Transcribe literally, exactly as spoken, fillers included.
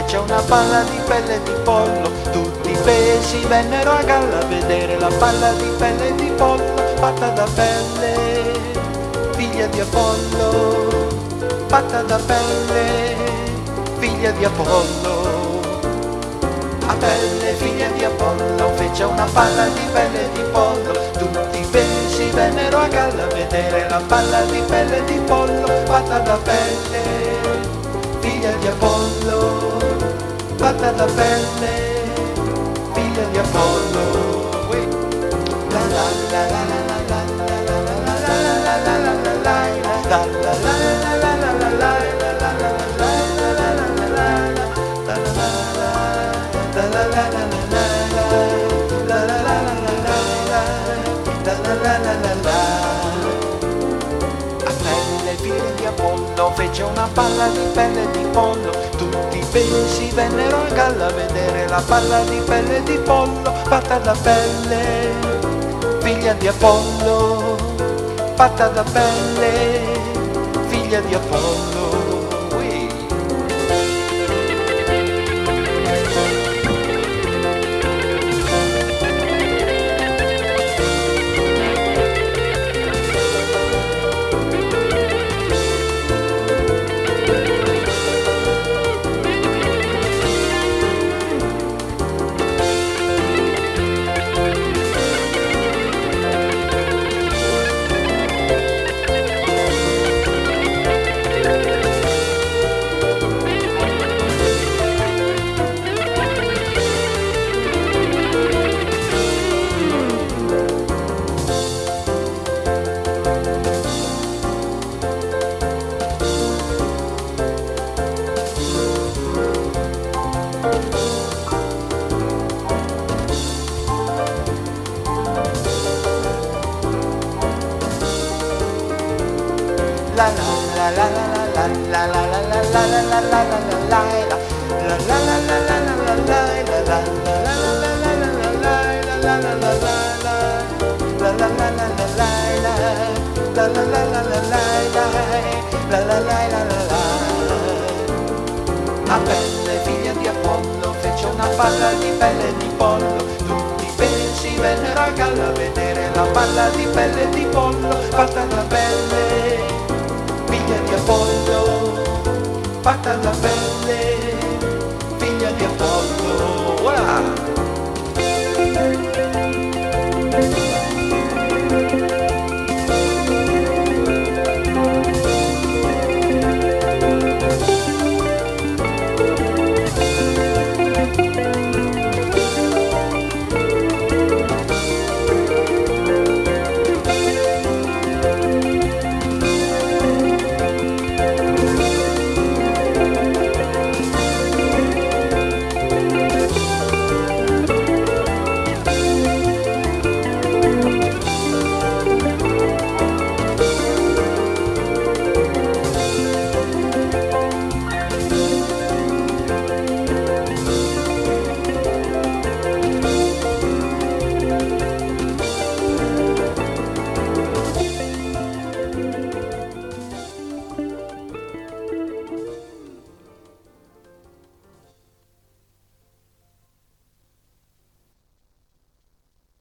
fece una palla di pelle di pollo, tutti i pesci vennero a galla a vedere la palla di pelle di pollo, fatta da pelle, figlia di Apollo, fatta da pelle, figlia di Apollo. A pelle, figlia di Apollo, fece una palla di pelle di pollo, tutti i pesci vennero a galla a vedere la palla di pelle di pollo, fatta da pelle, figlia di Apollo, fatta da pelle, figlia di Apollo. La la la la la la la la la la la la la la a pelle, figlia di Apollo, fece una palla di pelle di pollo, tutti i pesci vennero a galla a vedere la palla di pelle di pollo, fatta da pelle, figlia di Apollo, fatta da pelle, figlia di Apollo. La la la la la la la la la la la la la la a pelle, figlia di Apollo, fece una palla di pelle di pollo, tutti i pesci vennero a galla a vedere la palla di pelle di pollo, fatta da pelle, figlia di Apollo, fatta da pelle.